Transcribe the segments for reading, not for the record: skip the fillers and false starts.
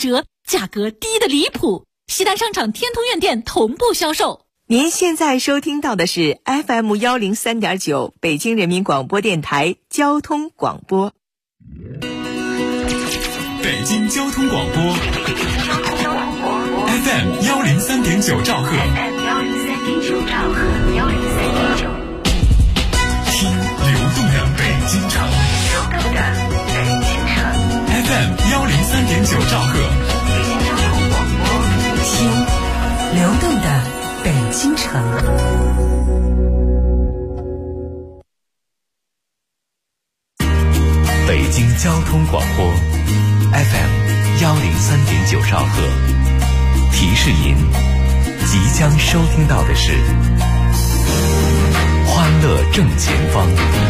折，价格低得离谱。西单商场天通苑店同步销售。 您现在收听到的是 FM103.9 北京人民广播电台交通广播。 北京交通广播 FM103.9 兆赫，听流动的北京城FM103.9 兆赫， 听流动的北京城。 北京交通广播 FM103.9 兆赫，提示您即将收听到的是欢乐正前方。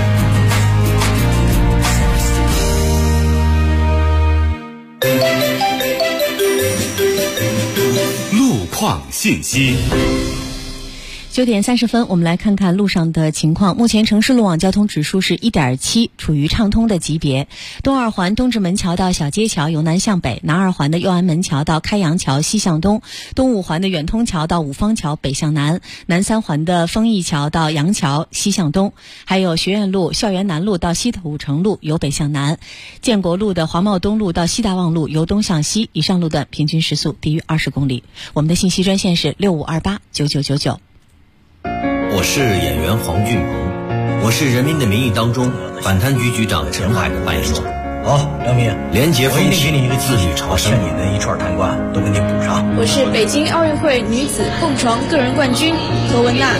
路况信息。 9点30分，我们来看看路上的情况。目前城市路网交通指数是 1.7， 处于畅通的级别。东二环东直门桥到小街桥由南向北，南二环的右安门桥到开阳桥西向东，东五环的远通桥到五方桥北向南，南三环的丰益桥到杨桥西向东，还有学院路、校园南路到西土城路由北向南，建国路的黄茂东路到西大望路由东向西，以上路段平均时速低于20公里。我们的信息专线是65289999。 我是演员黄俊鹏，我是《人民的名义》当中反贪局局长陈海的扮演者。 好，梁明， 廉洁风气， 给你一个自律朝欠你的一串贪官都给你补上。 我是北京奥运会女子蹦床个人冠军何文娜。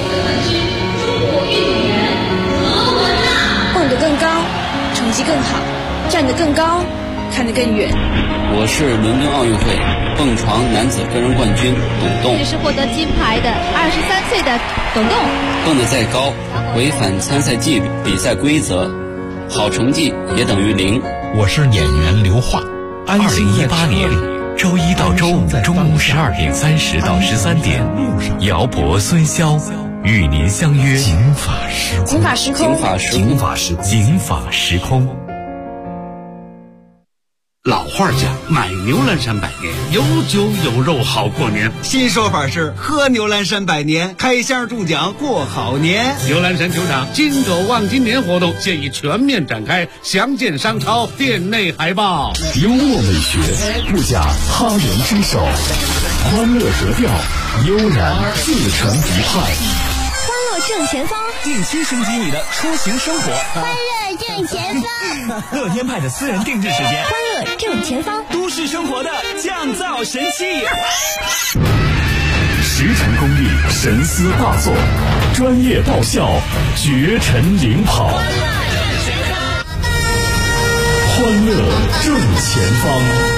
蹦得更高，成绩更好，站得更高，看得更远。 我是伦敦奥运会蹦床男子个人冠军董栋。 这是获得金牌的23岁的董栋。 蹦得再高，违反参赛纪律、比赛规则，好成绩也等于0。 我是演员刘桦。2018年周一到周五中午12点30到13点，姚博、孙潇与您相约警法时空。 警法时空， 警法时空， 警法时空。 老话讲，买牛栏山百年，有酒有肉好过年。 新说法是喝牛栏山百年，开箱中奖过好年。 牛栏山球场金狗望金年活动现已全面展开，详见商超店内海报。 幽默美学，不假他人之手，欢乐格调，悠然自成一派。 欢乐正前方， 定期升级你的出行生活。 欢乐正前方， 乐天派的私人定制时间。 欢乐正前方， 都市生活的降噪神器。 10成功力，神思大作，专业爆笑，绝尘领跑。欢乐正前方。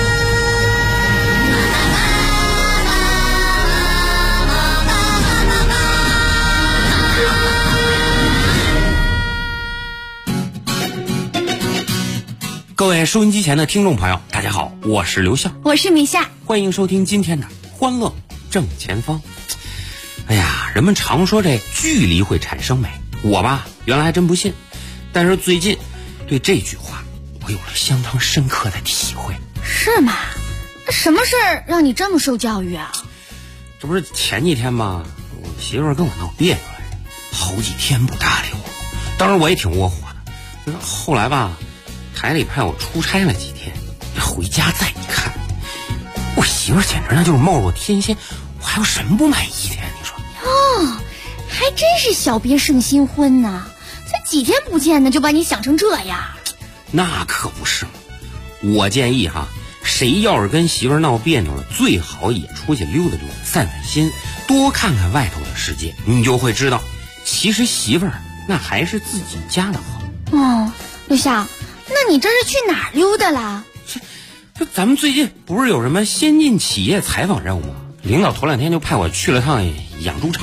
各位收音机前的听众朋友，大家好，我是刘笑， 我是米夏， 欢迎收听今天的欢乐正前方。哎呀，人们常说这距离会产生美，我吧原来还真不信，但是最近对这句话我有了相当深刻的体会。 是吗？什么事儿让你这么受教育啊？ 这不是前几天吗？我媳妇儿跟我闹别扭来着，好几天不搭理我，当时我也挺窝火的。后来吧，台里派我出差了几天，回家再一看，我媳妇儿简直那就是貌若天仙，我还有什么不满意的呀？你说？ 哦，还真是小别胜新婚呢，才几天不见呢，就把你想成这样。 那可不是，我建议哈，谁要是跟媳妇儿闹别扭了，最好也出去溜达溜达，散散心，多看看外头的世界，你就会知道，其实媳妇儿那还是自己家的好。 哦，刘晓，那你这是去哪儿溜达啦？ 这咱们最近不是有什么先进企业采访任务吗？领导头2天就派我去了趟养猪场。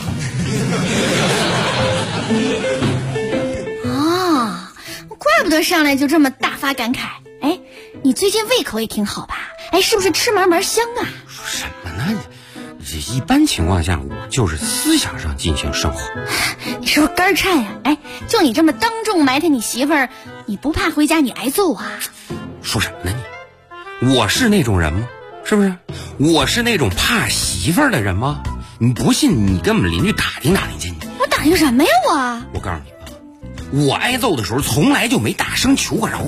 哦，怪不得上来就这么大发感慨。哎，你最近胃口也挺好吧？哎，是不是吃嘛嘛香啊？ 说什么呢？一般情况下，我就是思想上进行生活。 你是不是肝颤呀？哎，就你这么当众埋汰你媳妇儿，你不怕回家你挨揍啊？ 说什么呢你？我是那种人吗？ 是不是？我是那种怕媳妇儿的人吗？你不信，你跟我们邻居打听打听去。 我打听什么呀我告诉你啊，我挨揍的时候从来就没大声求过饶。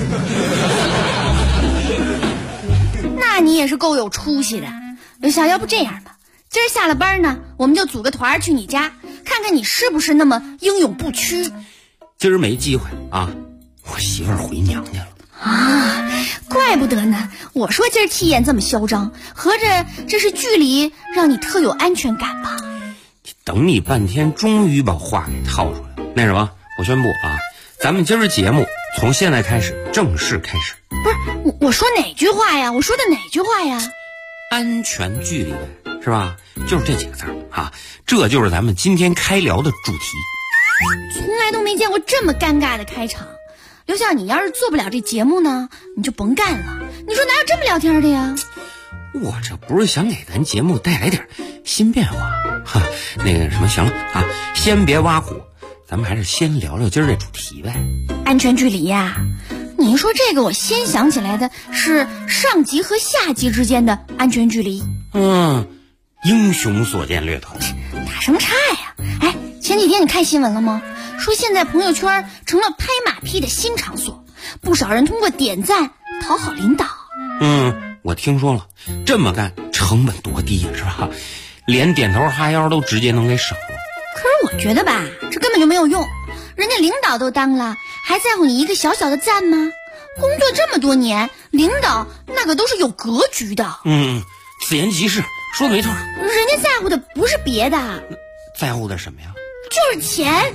那你也是够有出息的。刘晓，要不这样吧，今儿下了班呢，我们就组个团去你家，看看你是不是那么英勇不屈。 今儿没机会啊，我媳妇儿回娘家了。 啊，怪不得呢！我说今儿气焰这么嚣张，合着这是距离让你特有安全感吧？ 等你半天，终于把话给套出来了。那什么，我宣布啊，咱们今儿节目从现在开始正式开始。 不是我说哪句话呀？我说的哪句话呀？ 安全距离呗，是吧？就是这几个字啊，这就是咱们今天开聊的主题。 从来都没见过这么尴尬的开场。刘晓，你要是做不了这节目呢，你就甭干了。你说哪有这么聊天的呀？ 我这不是想给咱节目带来点新变化哈？那个什么，行了啊，先别挖苦，咱们还是先聊聊今儿这主题呗。 安全距离呀，你一说这个，我先想起来的是上级和下级之间的安全距离。 英雄所见略同。 打什么岔呀？哎，前几天你看新闻了吗？说现在朋友圈成了拍马屁的新场所，不少人通过点赞讨好领导。 我听说了，这么干成本多低呀，是吧？连点头哈腰都直接能给省了。 可是我觉得吧，这根本就没有用，人家领导都当了，还在乎你一个小小的赞吗？工作这么多年，领导那个都是有格局的。 此言极是，说的没错。 人家在乎的不是别的， 在乎的什么呀？ 就是钱。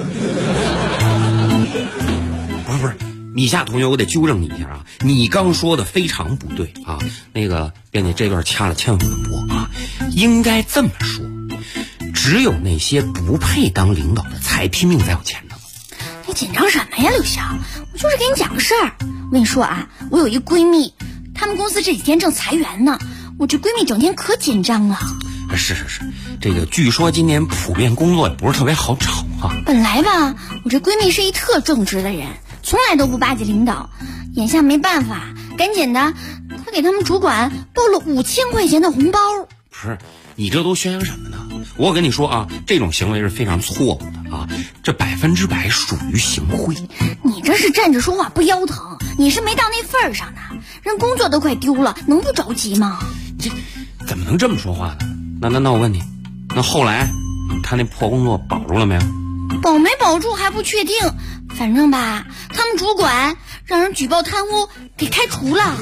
不是，米夏同学，我得纠正你一下啊！你刚说的非常不对啊！那个编辑，这段掐了千万不能播啊！应该这么说，只有那些不配当领导的才拼命在有钱呢。 你紧张什么呀，刘晓？我就是给你讲个事儿。我跟你说啊，我有一闺蜜，他们公司这几天正裁员呢，我这闺蜜整天可紧张了。 是，这个据说今年普遍工作也不是特别好找啊。 本来吧，我这闺蜜是一特正直的人，从来都不巴结领导，眼下没办法，赶紧的，快给他们主管报了5000块钱的红包。 不是，你这都宣扬什么呢？我跟你说啊，这种行为是非常错误的啊，这100%属于行贿。 你这是站着说话不腰疼，你是没到那份儿上呢，人工作都快丢了，能不着急吗？ 这怎么能这么说话呢？那我问你，那后来他那破工作保住了没有？ 保没保住还不确定，反正吧，他们主管让人举报贪污给开除了。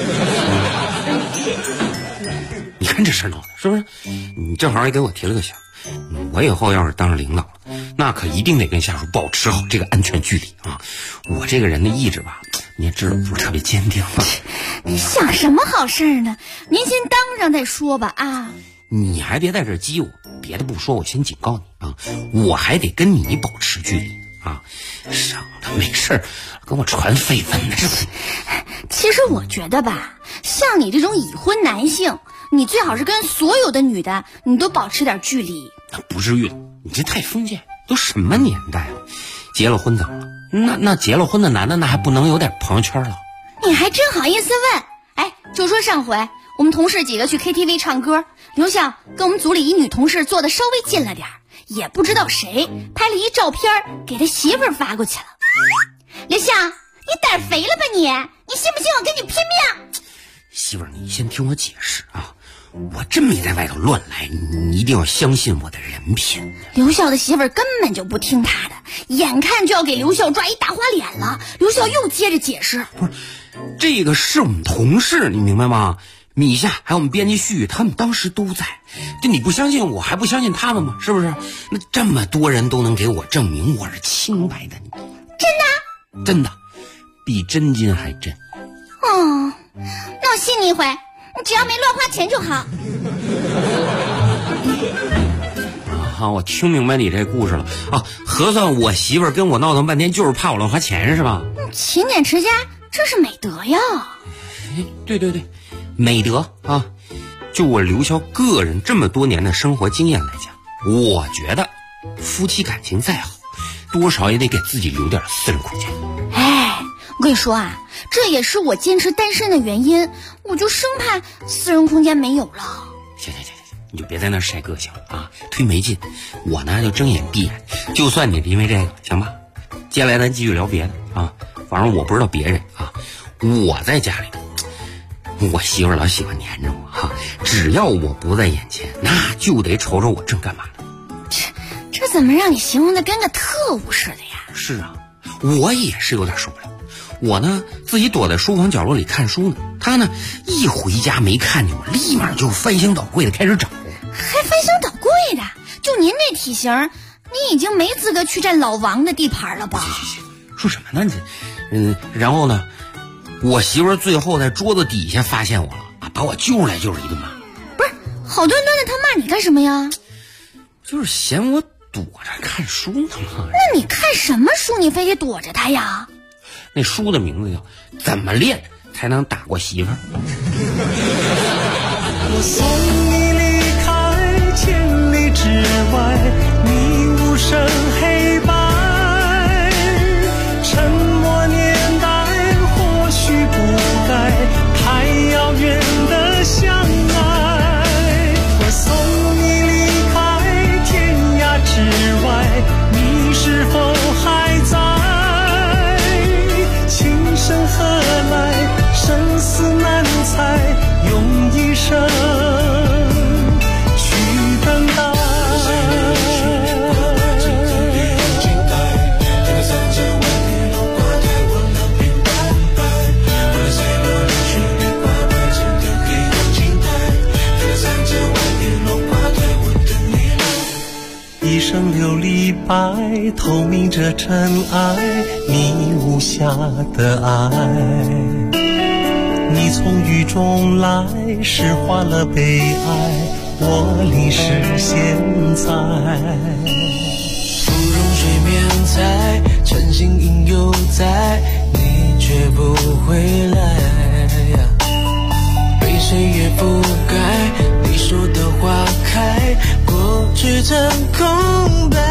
你看这事闹的，是不是？你正好也给我提了个醒，我以后要是当上领导了，那可一定得跟下属保持好这个安全距离啊！我这个人的意志吧，你也知道不是特别坚定吧？ 你想什么好事呢？您先当上再说吧啊！ 你还别在这激我，别的不说，我先警告你啊，我还得跟你保持距离啊，省得没事跟我传绯闻呢。 其实我觉得吧，像你这种已婚男性，你最好是跟所有的女的你都保持点距离。 那不至于，你这太封建，都什么年代了？结了婚怎么了？那结了婚的男的那还不能有点朋友圈了？ 你还真好意思问？哎，就说上回我们同事几个去 KTV 唱歌，刘晓跟我们组里一女同事坐的稍微近了点，也不知道谁拍了一照片给他媳妇儿发过去了。刘晓，你胆肥了吧你信不信我跟你拼命？ 媳妇儿，你先听我解释啊，我真没在外头乱来，你一定要相信我的人品。 刘晓的媳妇儿根本就不听他的，眼看就要给刘晓抓一大花脸了。刘晓又接着解释， 不是，这个是我们同事，你明白吗？米夏还有我们编辑旭，他们当时都在。这你不相信我，还不相信他们吗？是不是？那这么多人都能给我证明我是清白的，你真的？ 真的，比真金还真。 哦，那我信你一回，你只要没乱花钱就好。 啊，我听明白你这故事了啊！核算我媳妇儿跟我闹腾半天，就是怕我乱花钱是吧？ 勤俭持家，这是美德呀。 对，美德啊！就我刘潇个人这么多年的生活经验来讲，我觉得夫妻感情再好，多少也得给自己留点私人空间。 哎，我跟你说啊， 这也是我坚持单身的原因。我就生怕私人空间没有了。 行，你就别在那晒个性了啊，忒没劲。我呢就睁眼闭眼，就算你是因为这个，行吧？接下来咱继续聊别的啊。反正我不知道别人啊，我在家里头，我媳妇老喜欢黏着我哈，只要我不在眼前，那就得瞅瞅我正干嘛呢。 这怎么让你形容的跟个特务似的呀？ 是啊，我也是有点受不了。我呢自己躲在书房角落里看书呢，他呢一回家没看见我，立马就翻箱倒柜的开始找。 还翻箱倒柜的？就您这体型，你已经没资格去占老王的地盘了吧？ 行，说什么呢你？然后呢，我媳妇最后在桌子底下发现我了啊，把我揪来就是一顿骂。 不是，好端端的他骂你干什么呀？ 就是嫌我躲着看书呢嘛。 那你看什么书？你非得躲着他呀？ 那书的名字叫《怎么练才能打过媳妇儿》。 我送你离开千里之外，你无声黑白，沉默年代或许不该太遥远的相爱。我送你离开天涯之外，你是否还在？情深何来，生死难猜，用一生去等待。一生琉璃白，透明着尘埃，你无瑕的爱。你从雨中来，释化了悲哀，我淋湿现在。 芙蓉水面在，晨星影犹在，你却不回来。被岁月覆盖，你说的花开，过去成空白。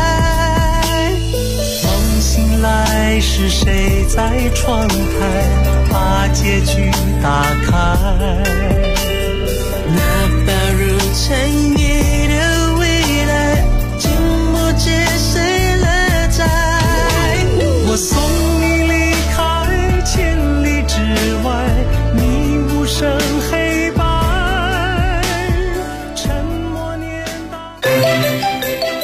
梦醒来是谁在窗台把结局打开？ 那把如尘埃的未来，静默接谁来摘？ 我送你离开千里之外，你无声黑白，沉默年代。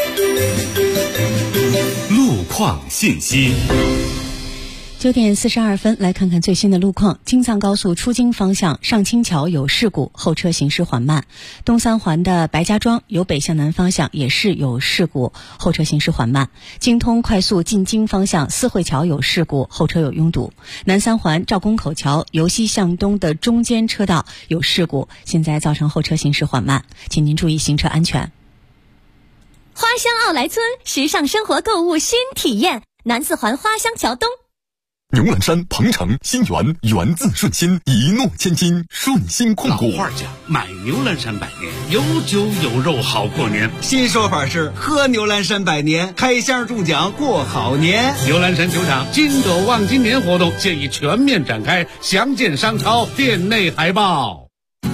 路况信息。 9点42分，来看看最新的路况。京藏高速出京方向上清桥有事故，后车行驶缓慢。东三环的白家庄由北向南方向也是有事故，后车行驶缓慢。京通快速进京方向四惠桥有事故，后车有拥堵。南三环赵公口桥由西向东的中间车道有事故，现在造成后车行驶缓慢，请您注意行车安全。 花乡奥莱村，时尚生活购物新体验，南四环花乡桥东。 牛栏山、鹏城、新源，源自顺心，一诺千金，顺心控股。 老话讲，买牛栏山百年，有酒有肉好过年。 新说法是喝牛栏山百年，开箱中奖过好年。 牛栏山球场金斗望今年活动现已全面展开，详见商超店内海报。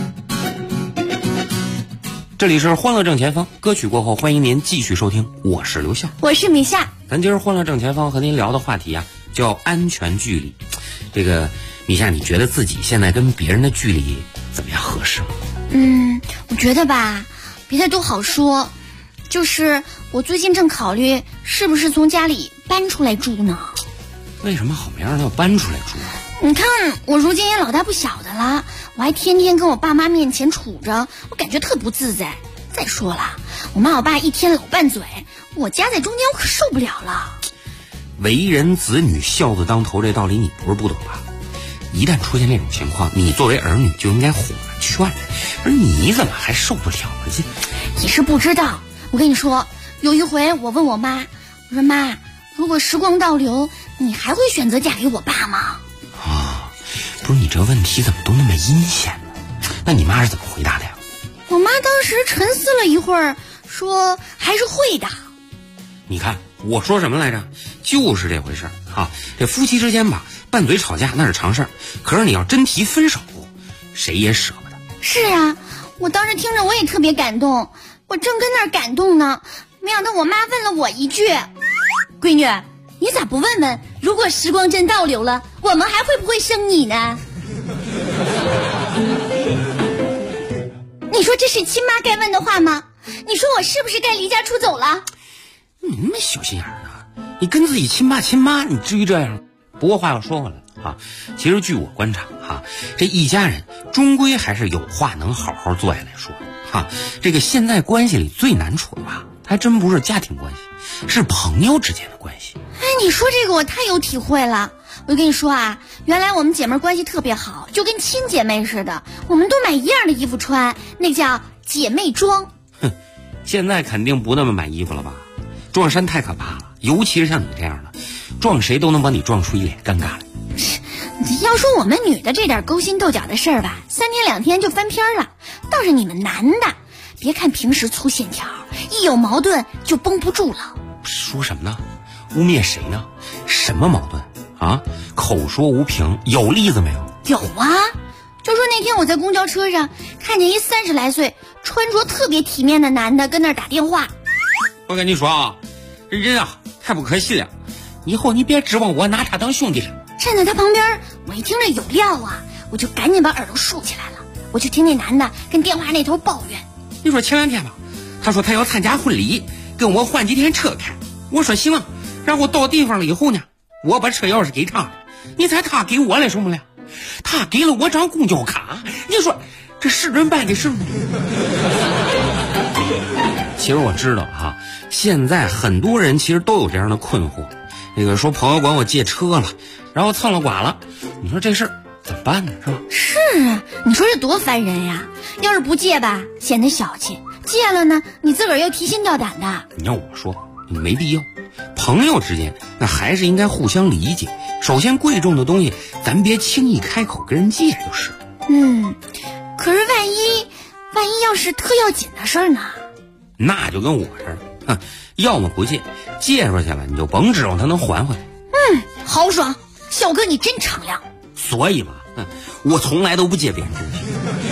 这里是欢乐正前方，歌曲过后欢迎您继续收听，我是刘笑， 我是米夏。 咱今儿欢乐正前方和您聊的话题啊，叫安全距离。这个米夏，你觉得自己现在跟别人的距离怎么样合适吗？ 我觉得吧，别的都好说，就是我最近正考虑是不是从家里搬出来住呢。 为什么好没让他要搬出来住？ 你看我如今也老大不小的了，我还天天跟我爸妈面前处着，我感觉特不自在。再说了，我妈我爸一天老拌嘴，我夹在中间我可受不了了。 为人子女孝子当头，这道理你不是不懂吧？一旦出现这种情况，你作为儿女就应该哄着劝着，而你怎么还受不了呢？ 你是不知道，我跟你说，有一回我问我妈，我说妈，如果时光倒流，你还会选择嫁给我爸吗？ 不是，你这问题怎么都那么阴险呢？那你妈是怎么回答的呀？ 我妈当时沉思了一会儿，说还是会的。 你看， 我说什么来着？就是这回事儿啊！这夫妻之间吧，拌嘴吵架那是常事儿，可是你要真提分手，谁也舍不得。 是啊，我当时听着我也特别感动，我正跟那儿感动呢，没想到我妈问了我一句：“闺女，你咋不问问，如果时光真倒流了，我们还会不会生你呢？”你说这是亲妈该问的话吗？你说我是不是该离家出走了？ 你那么小心眼呢？你跟自己亲爸亲妈，你至于这样？不过话又说回来了啊，其实据我观察啊，这一家人终归还是有话能好好坐下来说哈。这个现在关系里最难处的吧，还真不是家庭关系，是朋友之间的关系。 哎，你说这个我太有体会了。我跟你说啊，原来我们姐妹关系特别好，就跟亲姐妹似的，我们都买一样的衣服穿，那叫姐妹装。 哼，现在肯定不那么买衣服了吧？撞衫太可怕了，尤其是像你这样的，撞谁都能把你撞出一脸尴尬来。 要说我们女的这点勾心斗角的事儿吧，3天2天就翻篇了。倒是你们男的，别看平时粗线条，一有矛盾就绷不住了。 说什么呢？污蔑谁呢？什么矛盾啊？口说无凭，有例子没有？ 有啊，就说那天我在公交车上看见一30来岁穿着特别体面的男的跟那儿打电话。 我跟你说啊，这人啊太不可信了，以后你别指望我拿他当兄弟了。 站在他旁边，我一听这有料啊，我就赶紧把耳朵竖起来了。我就听那男的跟电话那头抱怨：“ 你说前2天吧，他说他要参加婚礼，跟我换几天车开。我说行啊，然后到地方了以后呢，我把车钥匙给他了。你猜他给我了什么了？他给了我张公交卡。你说这是人办的事吗？”其实我知道哈，现在很多人其实都有这样的困惑。那个说朋友管我借车了，然后蹭了剐了，你说这事儿怎么办呢？是吧？ 是啊，你说这多烦人呀！要是不借吧，显得小气；借了呢，你自个儿要提心吊胆的。 你要我说，没必要。朋友之间那还是应该互相理解。首先，贵重的东西咱别轻易开口跟人借就是。 可是万一要是特要紧的事儿呢？ 那就跟我似的，要么不借，借出去了你就甭指望他能还回来。 豪爽，小哥你真敞亮。 所以嘛，我从来都不借别人东西。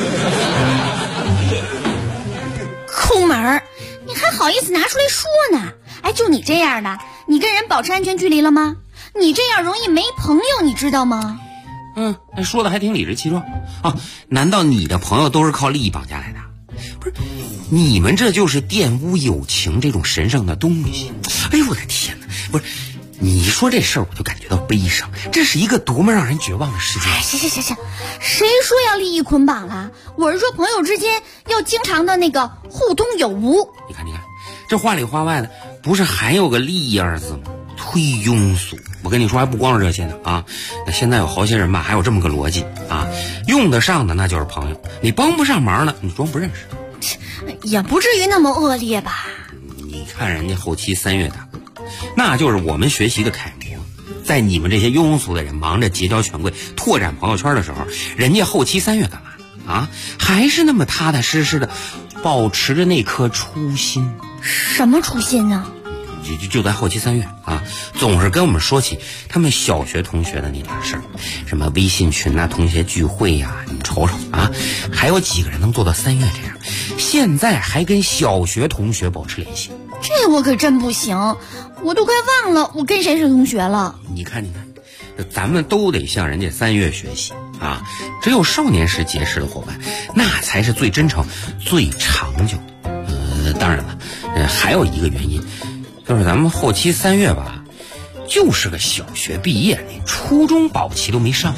抠门儿，你还好意思拿出来说呢？哎，就你这样的，你跟人保持安全距离了吗？你这样容易没朋友，你知道吗？ 说的还挺理直气壮啊！难道你的朋友都是靠利益绑架来的？不是，你们这就是玷污友情这种神圣的东西。哎呦我的天哪！不是，你说这事儿我就感觉到悲伤，这是一个多么让人绝望的世界。 行，谁说要利益捆绑了？我是说朋友之间要经常的那个互通有无。 你看，这话里话外的，不是还有个利益二字吗？忒庸俗。我跟你说，还不光是这些呢啊！那现在有好些人吧，还有这么个逻辑啊，用得上的那就是朋友，你帮不上忙的，你装不认识。 也不至于那么恶劣吧？ 你看人家后期3月大哥，那就是我们学习的楷模。在你们这些庸俗的人忙着结交权贵、拓展朋友圈的时候，人家后期3月干嘛呢？啊，还是那么踏踏实实的，保持着那颗初心。 什么初心呢？ 就在后期3月啊，总是跟我们说起他们小学同学的那点事儿，什么微信群啊、同学聚会呀，你们瞅瞅啊，还有几个人能做到3月这样？现在还跟小学同学保持联系， 这我可真不行，我都快忘了我跟谁是同学了。 你看，咱们都得向人家3月学习啊！只有少年时结识的伙伴，那才是最真诚、最长久的。当然了，还有一个原因。就是咱们后期3月吧，就是个小学毕业，连初中保期都没上。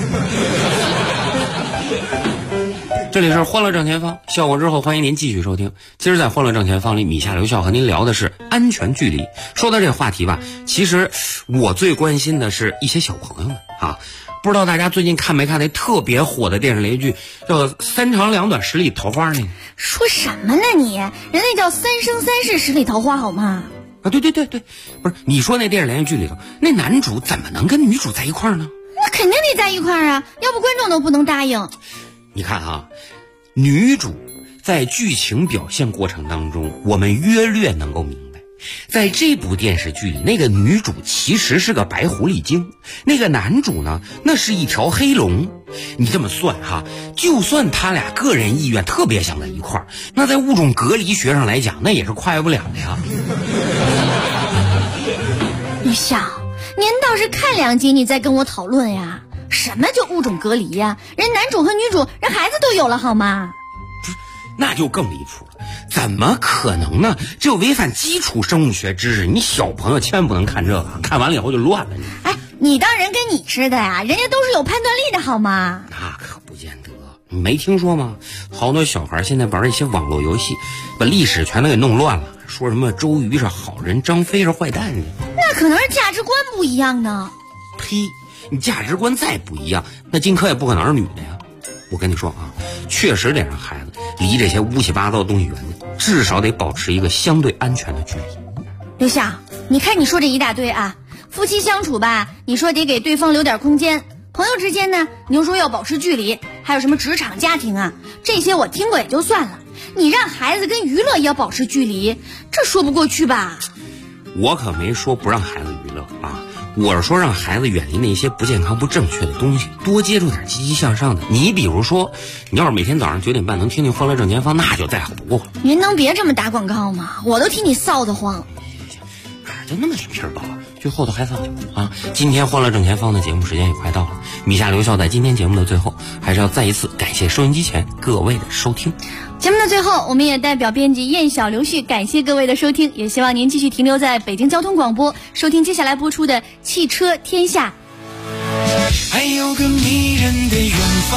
这里是欢乐正前方，笑过之后欢迎您继续收听。今儿在欢乐正前方里，米夏刘笑和您聊的是安全距离。说到这个话题吧，其实我最关心的是一些小朋友们啊。不知道大家最近看没看那特别火的电视连续剧，叫《3长2短十里桃花》那个？ 说什么呢你？人那叫3生3世十里桃花好吗？ 啊，对，不是你说那电视连续剧里头，那男主怎么能跟女主在一块儿呢？ 那肯定得在一块儿啊，要不观众都不能答应。 你看啊，女主在剧情表现过程当中，我们约略能够明白， 在这部电视剧里，那个女主其实是个白狐狸精，那个男主呢，那是一条黑龙。你这么算哈，就算他俩个人意愿特别想在一块儿，那在物种隔离学上来讲，那也是跨越不了的呀。 你想，您倒是看2集你再跟我讨论呀？什么叫物种隔离呀？人男主和女主人孩子都有了好吗？ 那就更离谱了，怎么可能呢？这违反基础生物学知识，你小朋友千万不能看这个，看完了以后就乱了。 哎，你当人跟你似的呀？人家都是有判断力的好吗？ 那可不见得，你没听说吗？好多小孩现在玩一些网络游戏，把历史全都给弄乱了，说什么周瑜是好人，张飞是坏蛋呢？ 那可能是价值观不一样呢。 呸！你价值观再不一样，那荆轲也不可能是女的呀。我跟你说啊，确实得让孩子离这些乌七八糟的东西远点，至少得保持一个相对安全的距离。 刘翔，你看你说这一大堆啊，夫妻相处吧，你说得给对方留点空间；朋友之间呢，你又说要保持距离；还有什么职场、家庭啊，这些我听过也就算了。你让孩子跟娱乐也要保持距离，这说不过去吧？ 我可没说不让孩子娱乐啊。我是说让孩子远离那些不健康不正确的东西，多接触点积极向上的。你比如说，你要是每天早上9点半能听听欢乐正前方，那就再好不过了。 您能别这么打广告吗？我都替你臊得慌。 哪就那么点事儿吧，最后头还放啊！今天欢乐正前方的节目时间也快到了，米夏留校在今天节目的最后，还是要再一次感谢收音机前各位的收听。 节目的最后，我们也代表编辑燕小刘旭感谢各位的收听，也希望您继续停留在北京交通广播，收听接下来播出的汽车天下。 还有个迷人的远方，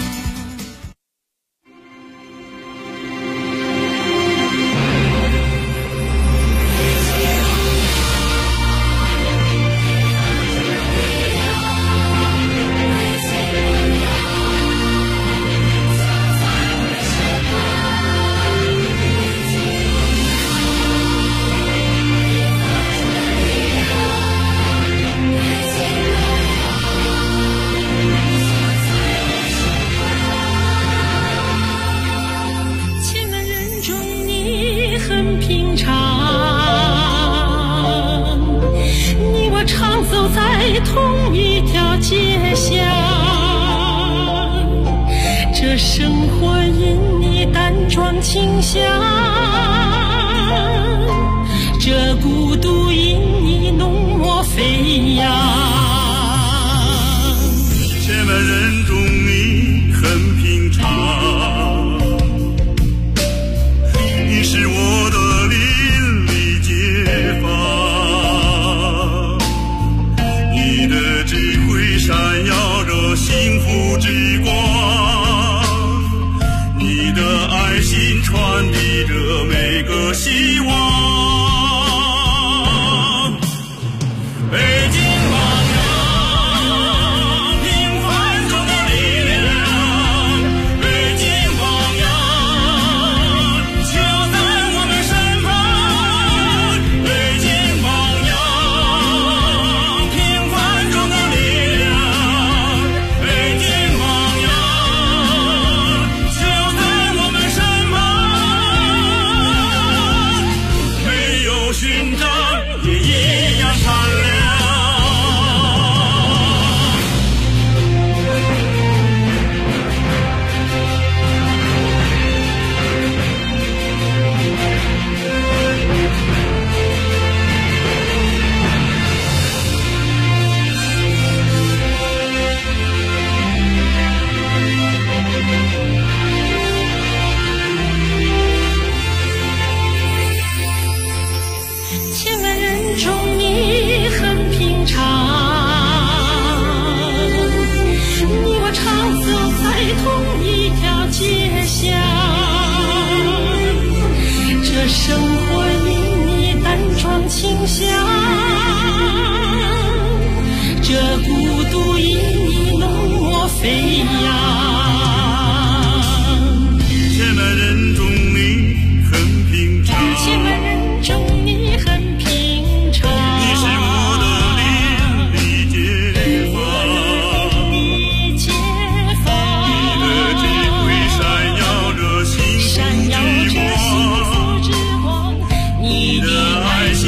同一条街巷，这生活因你淡妆清香，这孤独因你浓墨飞扬。 千万人中你很平常，你是我的邻里街坊，你的智慧闪耀着幸福之光，你的爱心传递着每个希望。北京榜样，平凡中的力量，北京榜样，就在我们身旁。北京榜样，平凡中的力量，北京榜样，就在我们身旁。没有勋章也一样灿亮。 千万人中你很平常，你我常走在同一条街巷，这生活因你淡妆清香，这孤独因你浓墨飞扬。 千万人中你很平常， 千万人中你很平常， 你是我的邻里街坊， 你的智慧闪耀着幸福之光，你的爱心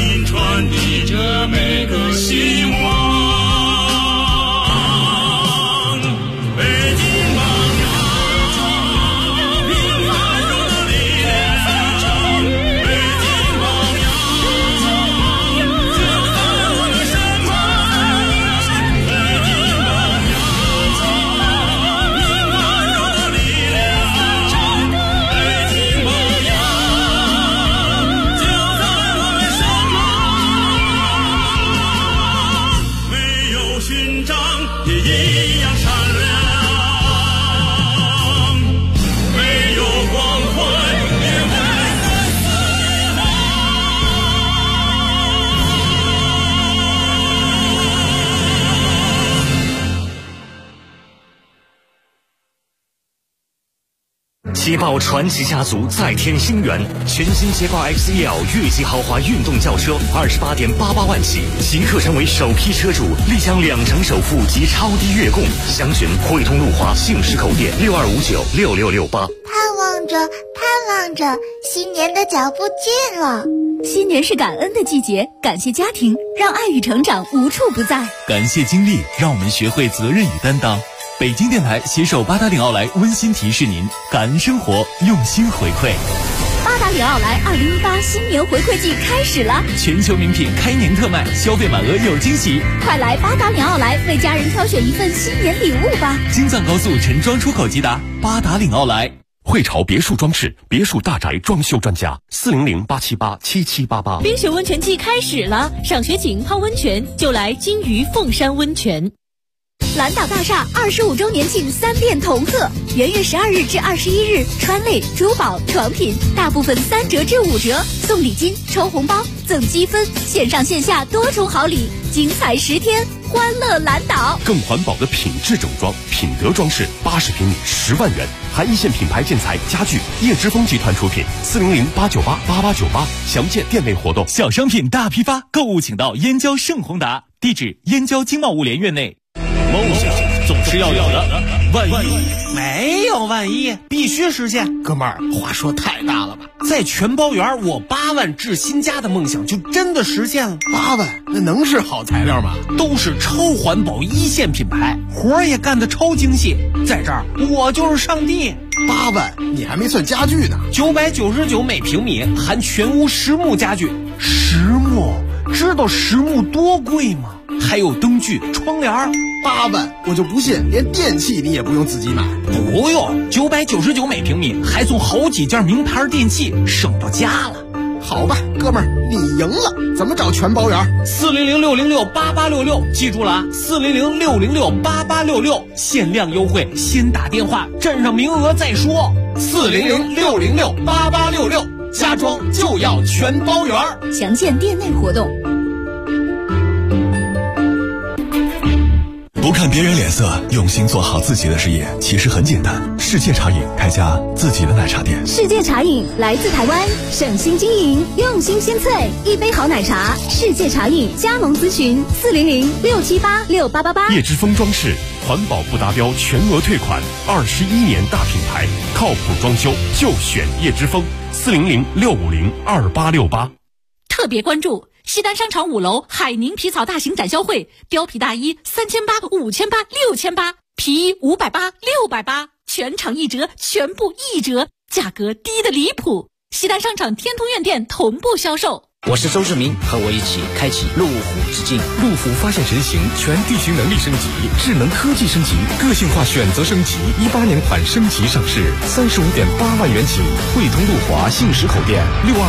捷豹传奇家族再添新元，全新捷豹 XEL 越级豪华运动轿车28.88万起，即刻成为首批车主，立享2成首付及超低月供。详询汇通路华信实口店62596668。 盼望着，新年的脚步近了。 新年是感恩的季节，感谢家庭，让爱与成长无处不在； 感谢经历，让我们学会责任与担当。北京电台携手八达岭奥莱温馨提示您：感恩生活，用心回馈。 八达岭奥莱2018新年回馈季开始了， 全球名品开年特卖，消费满额有惊喜。 快来八达岭奥莱为家人挑选一份新年礼物吧！ 京藏高速陈庄出口即达，八达岭奥莱。 汇潮别墅装饰，别墅大宅装修专家，400-878-7788。 冰雪温泉季开始了，赏雪景、泡温泉就来金鱼凤山温泉。蓝岛大厦25周年庆3店同贺，元月12日至21日，穿类、珠宝、床品大部分3折至5折，送礼金、抽红包、赠积分，线上线下多重好礼，精彩10天，欢乐蓝岛。 更环保的品质整装，品德装饰，80平米10万元，含一线品牌建材家具，叶之峰集团出品，400-898-8898，详见店内活动。 小商品大批发，购物请到燕郊盛宏达，地址燕郊经贸物联院内。 梦想总是要有的，万一没有万一，必须实现。哥们儿，话说太大了吧？在全包园，我8万置新家的梦想就真的实现了。 8万，那能是好材料吗？ 都是超环保一线品牌，活儿也干得超精细。在这儿，我就是上帝。 8万，你还没算家具呢。 999每平米，含全屋实木家具。实木，知道实木多贵吗？还有灯具、窗帘。 8万，我就不信连电器你也不用自己买。 不用，999每平米，还送好几件名牌电器，省到家了。 好吧，哥们儿，你赢了。怎么找全包园 ？400-606-8866，记住了啊！400-606-8866，限量优惠，先打电话，占上名额再说。400-606-8866，家装就要全包园。 详见店内活动。 不看别人脸色，用心做好自己的事业，其实很简单。世界茶饮开家自己的奶茶店。 世界茶饮来自台湾，省心经营，用心鲜萃，一杯好奶茶。世界茶饮加盟咨询400-678-6888。 叶之峰装饰，环保不达标全额退款，21年大品牌，靠谱装修就选叶之峰。400-650-2868。 特别关注西单商场5楼海宁皮草大型展销会，貂皮大衣3800、5800、6800，皮衣580、680，全场1折，全部1折，价格低得离谱。西单商场天通苑店同步销售。 我是周志明，和我一起开启路虎之境。 路虎发现神行，全地形能力升级，智能科技升级，个性化选择升级。18年款升级上市，35.8万元起，汇通路华信实口店62。